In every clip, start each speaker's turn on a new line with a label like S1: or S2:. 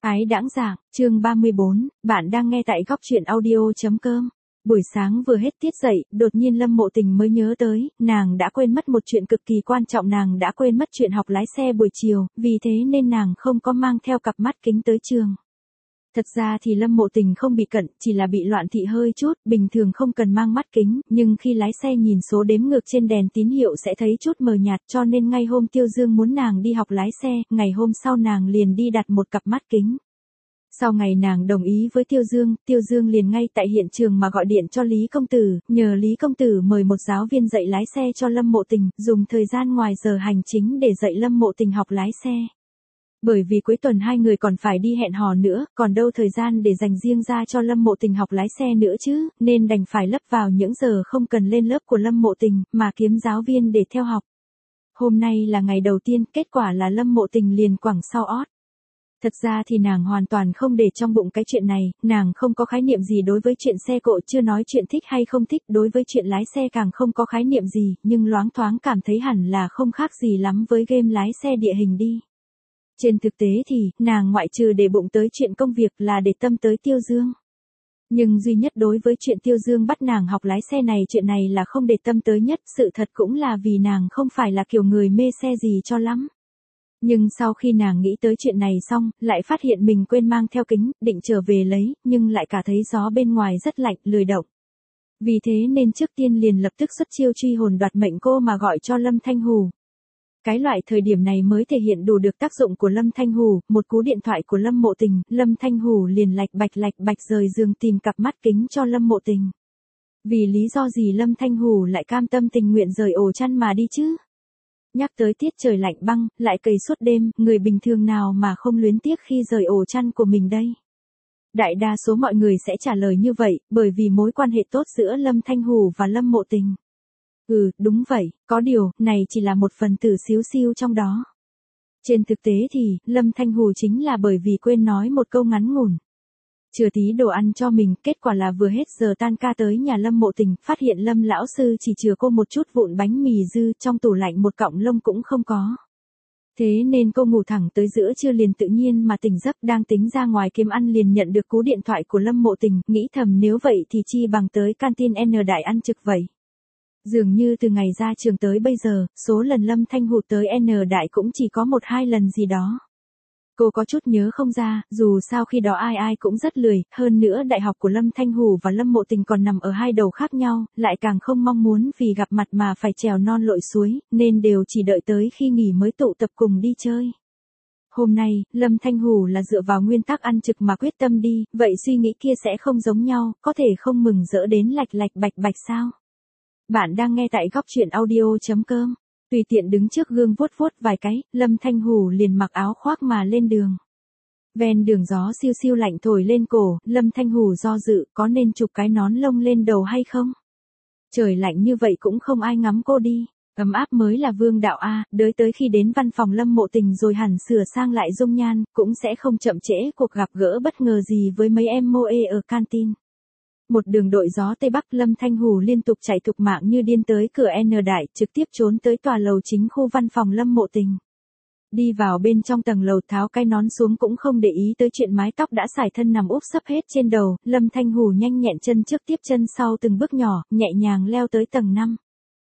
S1: Ái đãng dạng, chương 34, bạn đang nghe tại góc truyện audio.com. Buổi sáng vừa hết tiết dậy, đột nhiên Lâm Mộ Tình mới nhớ tới, nàng đã quên mất một chuyện cực kỳ quan trọng, nàng đã quên mất chuyện học lái xe buổi chiều, vì thế nên nàng không có mang theo cặp mắt kính tới trường. Thật ra thì Lâm Mộ Tình không bị cận, chỉ là bị loạn thị hơi chút, bình thường không cần mang mắt kính, nhưng khi lái xe nhìn số đếm ngược trên đèn tín hiệu sẽ thấy chút mờ nhạt, cho nên ngay hôm Tiêu Dương muốn nàng đi học lái xe, ngày hôm sau nàng liền đi đặt một cặp mắt kính. Sau ngày nàng đồng ý với Tiêu Dương liền ngay tại hiện trường mà gọi điện cho Lý Công Tử, nhờ Lý Công Tử mời một giáo viên dạy lái xe cho Lâm Mộ Tình, dùng thời gian ngoài giờ hành chính để dạy Lâm Mộ Tình học lái xe. Bởi vì cuối tuần hai người còn phải đi hẹn hò nữa, còn đâu thời gian để dành riêng ra cho Lâm Mộ Tình học lái xe nữa chứ, nên đành phải lấp vào những giờ không cần lên lớp của Lâm Mộ Tình, mà kiếm giáo viên để theo học. Hôm nay là ngày đầu tiên, kết quả là Lâm Mộ Tình liền quẳng sau ót. Thật ra thì nàng hoàn toàn không để trong bụng cái chuyện này, nàng không có khái niệm gì đối với chuyện xe cộ, chưa nói chuyện thích hay không thích, đối với chuyện lái xe càng không có khái niệm gì, nhưng loáng thoáng cảm thấy hẳn là không khác gì lắm với game lái xe địa hình đi. Trên thực tế thì, nàng ngoại trừ để bụng tới chuyện công việc là để tâm tới Tiêu Dương. Nhưng duy nhất đối với chuyện Tiêu Dương bắt nàng học lái xe này, chuyện này là không để tâm tới nhất, sự thật cũng là vì nàng không phải là kiểu người mê xe gì cho lắm. Nhưng sau khi nàng nghĩ tới chuyện này xong, lại phát hiện mình quên mang theo kính, định trở về lấy, nhưng lại cả thấy gió bên ngoài rất lạnh, lười động. Vì thế nên trước tiên liền lập tức xuất chiêu truy hồn đoạt mệnh cô mà gọi cho Lâm Thanh Hù. Cái loại thời điểm này mới thể hiện đủ được tác dụng của Lâm Thanh Hù, một cú điện thoại của Lâm Mộ Tình, Lâm Thanh Hù liền lạch bạch rời giường tìm cặp mắt kính cho Lâm Mộ Tình. Vì lý do gì Lâm Thanh Hù lại cam tâm tình nguyện rời ổ chăn mà đi chứ? Nhắc tới tiết trời lạnh băng, lại cày suốt đêm, người bình thường nào mà không luyến tiếc khi rời ổ chăn của mình đây? Đại đa số mọi người sẽ trả lời như vậy, bởi vì mối quan hệ tốt giữa Lâm Thanh Hù và Lâm Mộ Tình. Đúng vậy, có điều, này chỉ là một phần tử xíu xiu trong đó. Trên thực tế thì, Lâm Thanh Hù chính là bởi vì quên nói một câu ngắn ngủn. Chừa tí đồ ăn cho mình, kết quả là vừa hết giờ tan ca tới nhà Lâm Mộ Tình, phát hiện Lâm lão sư chỉ chừa cô một chút vụn bánh mì dư, trong tủ lạnh một cọng lông cũng không có. Thế nên cô ngủ thẳng tới giữa trưa liền tự nhiên mà tỉnh giấc, đang tính ra ngoài kiếm ăn liền nhận được cú điện thoại của Lâm Mộ Tình, nghĩ thầm nếu vậy thì chi bằng tới canteen N Đại ăn trực vậy. Dường như từ ngày ra trường tới bây giờ, số lần Lâm Thanh Hù tới N Đại cũng chỉ có 1-2 lần gì đó. Cô có chút nhớ không ra, dù sao khi đó ai cũng rất lười, hơn nữa đại học của Lâm Thanh Hù và Lâm Mộ Tình còn nằm ở hai đầu khác nhau, lại càng không mong muốn vì gặp mặt mà phải trèo non lội suối, nên đều chỉ đợi tới khi nghỉ mới tụ tập cùng đi chơi. Hôm nay, Lâm Thanh Hù là dựa vào nguyên tắc ăn trực mà quyết tâm đi, vậy suy nghĩ kia sẽ không giống nhau, có thể không mừng rỡ đến lạch bạch sao? Bạn đang nghe tại góc truyện audio.com. Tùy tiện đứng trước gương vuốt vài cái, Lâm Thanh Hù liền mặc áo khoác mà lên đường. Ven đường gió siêu lạnh thổi lên cổ, Lâm Thanh Hù do dự có nên chụp cái nón lông lên đầu hay không? Trời lạnh như vậy cũng không ai ngắm cô đi. Ấm áp mới là vương đạo a, đợi tới khi đến văn phòng Lâm Mộ Tình rồi hẳn sửa sang lại dung nhan, cũng sẽ không chậm trễ cuộc gặp gỡ bất ngờ gì với mấy em moe ở canteen. Một đường đội gió Tây Bắc, Lâm Thanh Hù liên tục chạy thục mạng như điên tới cửa N Đại, trực tiếp trốn tới tòa lầu chính khu văn phòng Lâm Mộ Tình. Đi vào bên trong tầng lầu tháo cái nón xuống cũng không để ý tới chuyện mái tóc đã sải thân nằm úp sấp hết trên đầu, Lâm Thanh Hù nhanh nhẹn chân trước tiếp chân sau từng bước nhỏ, nhẹ nhàng leo tới tầng 5.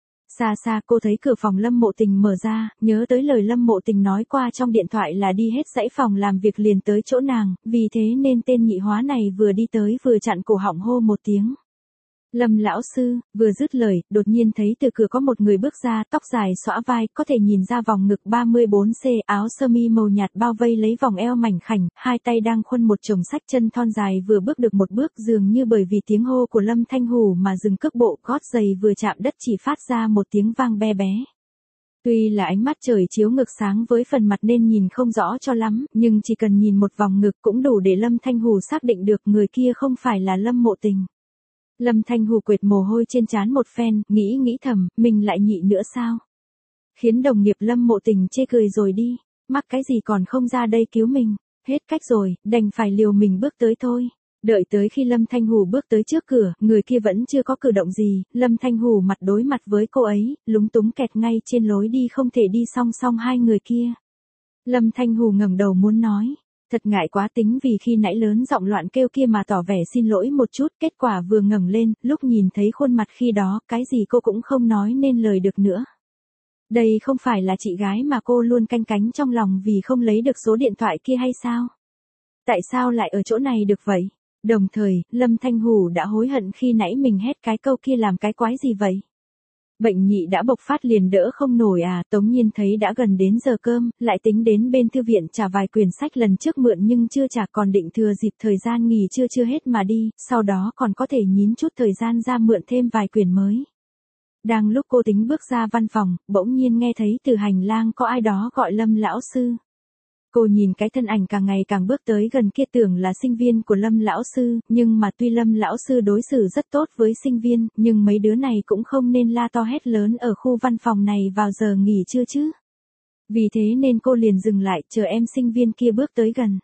S1: Xa cô thấy cửa phòng Lâm Mộ Tình mở ra, nhớ tới lời Lâm Mộ Tình nói qua trong điện thoại là đi hết dãy phòng làm việc liền tới chỗ nàng, vì thế nên tên nhị hóa này vừa đi tới vừa chặn cổ họng hô một tiếng. Lâm lão sư, vừa dứt lời, đột nhiên thấy từ cửa có một người bước ra, tóc dài xõa vai, có thể nhìn ra vòng ngực 34C, áo sơ mi màu nhạt bao vây lấy vòng eo mảnh khảnh, hai tay đang khuân một chồng sách, chân thon dài vừa bước được một bước, dường như bởi vì tiếng hô của Lâm Thanh Hù mà dừng cước bộ, gót giày vừa chạm đất chỉ phát ra một tiếng vang be bé. Tuy là ánh mắt trời chiếu ngược sáng với phần mặt nên nhìn không rõ cho lắm, nhưng chỉ cần nhìn một vòng ngực cũng đủ để Lâm Thanh Hù xác định được người kia không phải là Lâm Mộ Tình. Lâm Thanh Hù quệt mồ hôi trên trán một phen, nghĩ thầm, mình lại nhị nữa sao? Khiến đồng nghiệp Lâm Mộ Tình chê cười rồi đi, mắc cái gì còn không ra đây cứu mình, hết cách rồi, đành phải liều mình bước tới thôi. Đợi tới khi Lâm Thanh Hù bước tới trước cửa, người kia vẫn chưa có cử động gì, Lâm Thanh Hù mặt đối mặt với cô ấy, lúng túng kẹt ngay trên lối đi không thể đi song song hai người kia. Lâm Thanh Hù ngẩng đầu muốn nói, Thật ngại quá, tính vì khi nãy lớn giọng loạn kêu kia mà tỏ vẻ xin lỗi một chút, kết quả vừa ngẩng lên, lúc nhìn thấy khuôn mặt khi đó, cái gì cô cũng không nói nên lời được nữa. Đây không phải là chị gái mà cô luôn canh cánh trong lòng vì không lấy được số điện thoại kia hay sao? Tại sao lại ở chỗ này được vậy? Đồng thời, Lâm Thanh Hủ đã hối hận khi nãy mình hét cái câu kia làm cái quái gì vậy? Bệnh nhị đã bộc phát liền đỡ không nổi à, Tống Nhiên thấy đã gần đến giờ cơm, lại tính đến bên thư viện trả vài quyển sách lần trước mượn nhưng chưa trả, còn định thừa dịp thời gian nghỉ chưa hết mà đi, sau đó còn có thể nhín chút thời gian ra mượn thêm vài quyển mới. Đang lúc cô tính bước ra văn phòng, bỗng nhiên nghe thấy từ hành lang có ai đó gọi Lâm lão sư. Cô nhìn cái thân ảnh càng ngày càng bước tới gần kia tưởng là sinh viên của Lâm lão sư, nhưng mà tuy Lâm lão sư đối xử rất tốt với sinh viên, nhưng mấy đứa này cũng không nên la to hét lớn ở khu văn phòng này vào giờ nghỉ trưa chứ. Vì thế nên cô liền dừng lại, chờ em sinh viên kia bước tới gần.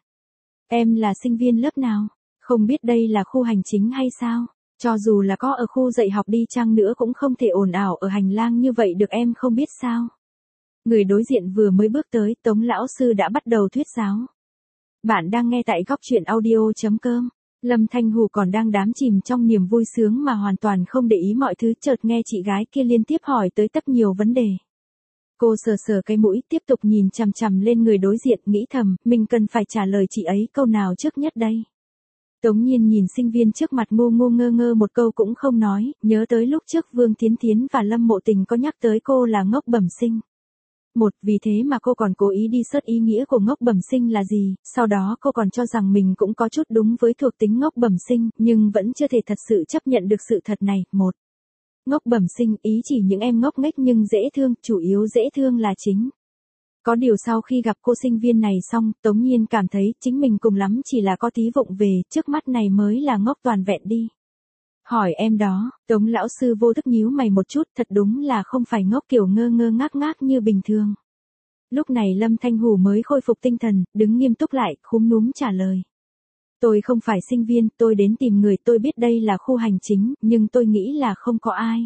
S1: Em là sinh viên lớp nào? Không biết đây là khu hành chính hay sao? Cho dù là có ở khu dạy học đi chăng nữa cũng không thể ồn ào ở hành lang như vậy được, em không biết sao? Người đối diện vừa mới bước tới, Tống lão sư đã bắt đầu thuyết giáo. Bạn đang nghe tại góc truyện audio.com. Lâm Thanh Hủ còn đang đắm chìm trong niềm vui sướng mà hoàn toàn không để ý mọi thứ, chợt nghe chị gái kia liên tiếp hỏi tới tất nhiều vấn đề. Cô sờ sờ cái mũi, tiếp tục nhìn chằm chằm lên người đối diện, nghĩ thầm, mình cần phải trả lời chị ấy câu nào trước nhất đây. Tống Nhiên nhìn sinh viên trước mặt ngu ngu ngơ ngơ một câu cũng không nói, nhớ tới lúc trước Vương Thiến Thiến và Lâm Mộ Tình có nhắc tới cô là ngốc bẩm sinh. Vì thế mà cô còn cố ý đi search ý nghĩa của ngốc bẩm sinh là gì, sau đó cô còn cho rằng mình cũng có chút đúng với thuộc tính ngốc bẩm sinh, nhưng vẫn chưa thể thật sự chấp nhận được sự thật này. Ngốc bẩm sinh ý chỉ những em ngốc nghếch nhưng dễ thương, chủ yếu dễ thương là chính. Có điều sau khi gặp cô sinh viên này xong, Tống Nhiên cảm thấy chính mình cùng lắm chỉ là có tí vụng về, trước mắt này mới là ngốc toàn vẹn đi. Hỏi em đó, Tống lão sư vô thức nhíu mày một chút, thật đúng là không phải ngốc kiểu ngơ ngơ ngác ngác như bình thường. Lúc này Lâm Thanh Hủ mới khôi phục tinh thần, đứng nghiêm túc lại, khúm núm trả lời. Tôi không phải sinh viên, tôi đến tìm người, tôi biết đây là khu hành chính, nhưng tôi nghĩ là không có ai.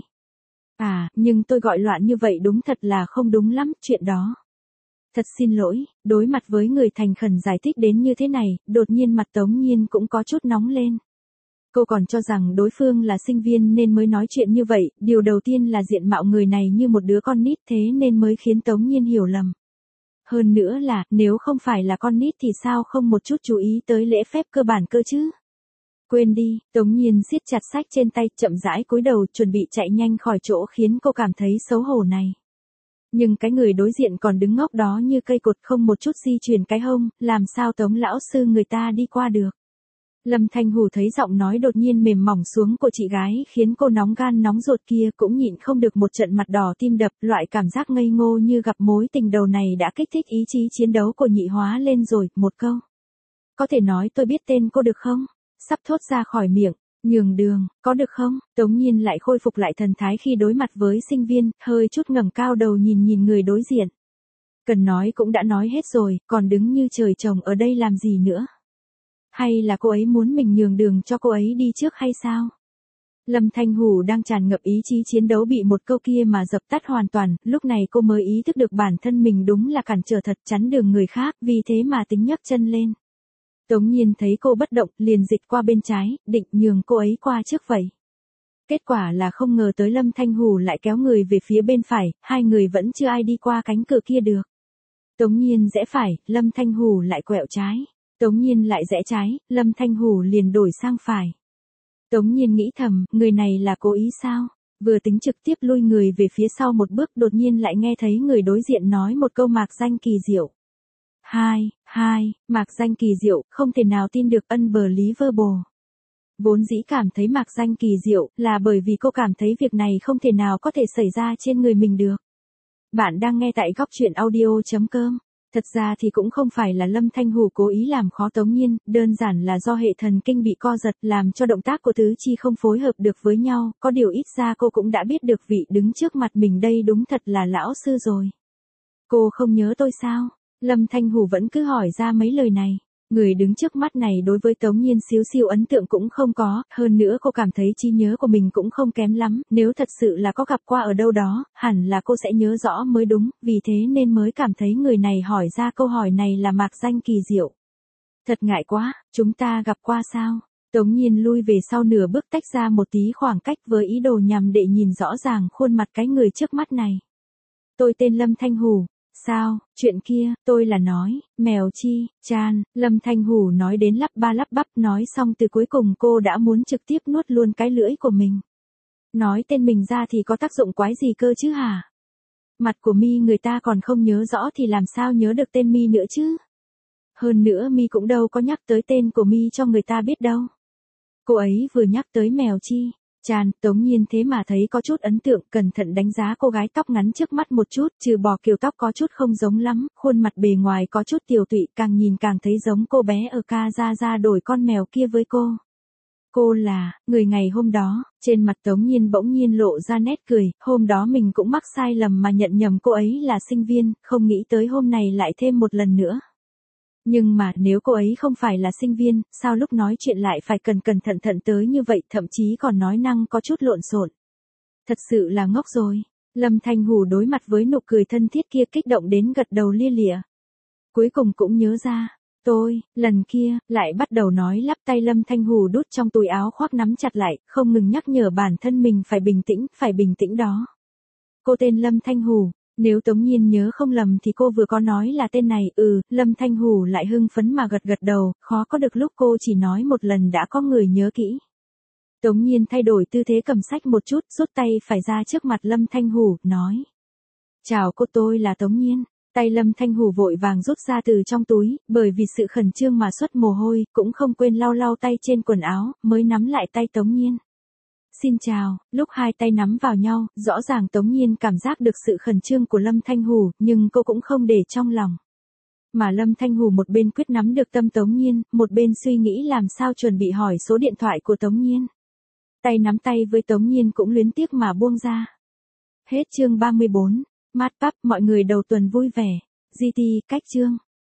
S1: À, nhưng tôi gọi loạn như vậy đúng thật là không đúng lắm, chuyện đó. Thật xin lỗi, đối mặt với người thành khẩn giải thích đến như thế này, đột nhiên mặt Tống Nhiên cũng có chút nóng lên. Cô còn cho rằng đối phương là sinh viên nên mới nói chuyện như vậy, điều đầu tiên là diện mạo người này như một đứa con nít, thế nên mới khiến Tống Nhiên hiểu lầm. Hơn nữa là, nếu không phải là con nít thì sao không một chút chú ý tới lễ phép cơ bản cơ chứ? Quên đi, Tống Nhiên siết chặt sách trên tay, chậm rãi cúi đầu, chuẩn bị chạy nhanh khỏi chỗ khiến cô cảm thấy xấu hổ này. Nhưng cái người đối diện còn đứng ngốc đó như cây cột, không một chút di chuyển cái hông, làm sao Tống lão sư người ta đi qua được. Lâm Thanh Hủ thấy giọng nói đột nhiên mềm mỏng xuống của chị gái khiến cô nóng gan nóng ruột kia cũng nhịn không được một trận mặt đỏ tim đập, loại cảm giác ngây ngô như gặp mối tình đầu này đã kích thích ý chí chiến đấu của nhị hóa lên rồi. Một câu. Có thể nói tôi biết tên cô được không? Sắp thốt ra khỏi miệng. Nhường đường, có được không? Tống Nhiên lại khôi phục lại thần thái khi đối mặt với sinh viên, hơi chút ngẩng cao đầu nhìn người đối diện. Cần nói cũng đã nói hết rồi, còn đứng như trời trồng ở đây làm gì nữa? Hay là cô ấy muốn mình nhường đường cho cô ấy đi trước hay sao? Lâm Thanh Hủ đang tràn ngập ý chí chiến đấu bị một câu kia mà dập tắt hoàn toàn, lúc này cô mới ý thức được bản thân mình đúng là cản trở thật, chắn đường người khác, vì thế mà tính nhấc chân lên. Tống Nhiên thấy cô bất động, liền dịch qua bên trái, định nhường cô ấy qua trước vậy. Kết quả là không ngờ tới Lâm Thanh Hủ lại kéo người về phía bên phải, hai người vẫn chưa ai đi qua cánh cửa kia được. Tống Nhiên rẽ phải, Lâm Thanh Hủ lại quẹo trái. Tống Nhiên lại rẽ trái, Lâm Thanh Hủ liền đổi sang phải. Tống Nhiên nghĩ thầm, người này là cố ý sao? Vừa tính trực tiếp lui người về phía sau một bước, đột nhiên lại nghe thấy người đối diện nói một câu mạc danh kỳ diệu. Mạc danh kỳ diệu, không thể nào tin được, unbelievable. Vốn dĩ cảm thấy mạc danh kỳ diệu, là bởi vì cô cảm thấy việc này không thể nào có thể xảy ra trên người mình được. Bạn đang nghe tại góc truyện audio.com. Thật ra thì cũng không phải là Lâm Thanh Hủ cố ý làm khó Tống Nhiên, đơn giản là do hệ thần kinh bị co giật làm cho động tác của tứ chi không phối hợp được với nhau, có điều ít ra cô cũng đã biết được vị đứng trước mặt mình đây đúng thật là lão sư rồi. Cô không nhớ tôi sao? Lâm Thanh Hủ vẫn cứ hỏi ra mấy lời này. Người đứng trước mắt này đối với Tống Nhiên xíu xiu ấn tượng cũng không có, hơn nữa cô cảm thấy trí nhớ của mình cũng không kém lắm, nếu thật sự là có gặp qua ở đâu đó, hẳn là cô sẽ nhớ rõ mới đúng, vì thế nên mới cảm thấy người này hỏi ra câu hỏi này là mạc danh kỳ diệu. Thật ngại quá, chúng ta gặp qua sao? Tống Nhiên lui về sau nửa bước tách ra một tí khoảng cách với ý đồ nhằm để nhìn rõ ràng khuôn mặt cái người trước mắt này. Tôi tên Lâm Thanh Hủ. Sao, chuyện kia, tôi là nói, mèo chi, chan, Lâm Thanh Hủ nói đến lắp ba lắp bắp, nói xong từ cuối cùng cô đã muốn trực tiếp nuốt luôn cái lưỡi của mình. Nói tên mình ra thì có tác dụng quái gì cơ chứ hả? Mặt của mi người ta còn không nhớ rõ thì làm sao nhớ được tên mi nữa chứ? Hơn nữa mi cũng đâu có nhắc tới tên của mi cho người ta biết đâu. Cô ấy vừa nhắc tới mèo chi, chan, Tống Nhiên thế mà thấy có chút ấn tượng, cẩn thận đánh giá cô gái tóc ngắn trước mắt một chút, trừ bỏ kiểu tóc có chút không giống lắm, khuôn mặt bề ngoài có chút tiều tụy, càng nhìn càng thấy giống cô bé ở ca ra đổi con mèo kia với cô. Cô là, người ngày hôm đó, trên mặt Tống Nhiên bỗng nhiên lộ ra nét cười, hôm đó mình cũng mắc sai lầm mà nhận nhầm cô ấy là sinh viên, không nghĩ tới hôm này lại thêm một lần nữa. Nhưng mà nếu cô ấy không phải là sinh viên, sao lúc nói chuyện lại phải cẩn thận tới như vậy, thậm chí còn nói năng có chút lộn xộn. Thật sự là ngốc rồi. Lâm Thanh Hủ đối mặt với nụ cười thân thiết kia kích động đến gật đầu lia lịa. Cuối cùng cũng nhớ ra, lần kia, lại bắt đầu nói lắp tay Lâm Thanh Hủ đút trong túi áo khoác nắm chặt lại, không ngừng nhắc nhở bản thân mình phải bình tĩnh đó. Cô tên Lâm Thanh Hủ. Nếu Tống Nhiên nhớ không lầm thì cô vừa có nói là tên này, Lâm Thanh Hủ lại hưng phấn mà gật đầu, khó có được lúc cô chỉ nói một lần đã có người nhớ kỹ. Tống Nhiên thay đổi tư thế cầm sách một chút, rút tay phải ra trước mặt Lâm Thanh Hủ, nói. Chào cô, tôi là Tống Nhiên. Tay Lâm Thanh Hủ vội vàng rút ra từ trong túi, bởi vì sự khẩn trương mà xuất mồ hôi, cũng không quên lau tay trên quần áo, mới nắm lại tay Tống Nhiên. Xin chào, lúc hai tay nắm vào nhau, rõ ràng Tống Nhiên cảm giác được sự khẩn trương của Lâm Thanh Hủ, nhưng cô cũng không để trong lòng. Mà Lâm Thanh Hủ một bên quyết nắm được tâm Tống Nhiên, một bên suy nghĩ làm sao chuẩn bị hỏi số điện thoại của Tống Nhiên. Tay nắm tay với Tống Nhiên cũng luyến tiếc mà buông ra. Hết chương 34. Mát Pắp, mọi người đầu tuần vui vẻ. GT, cách chương.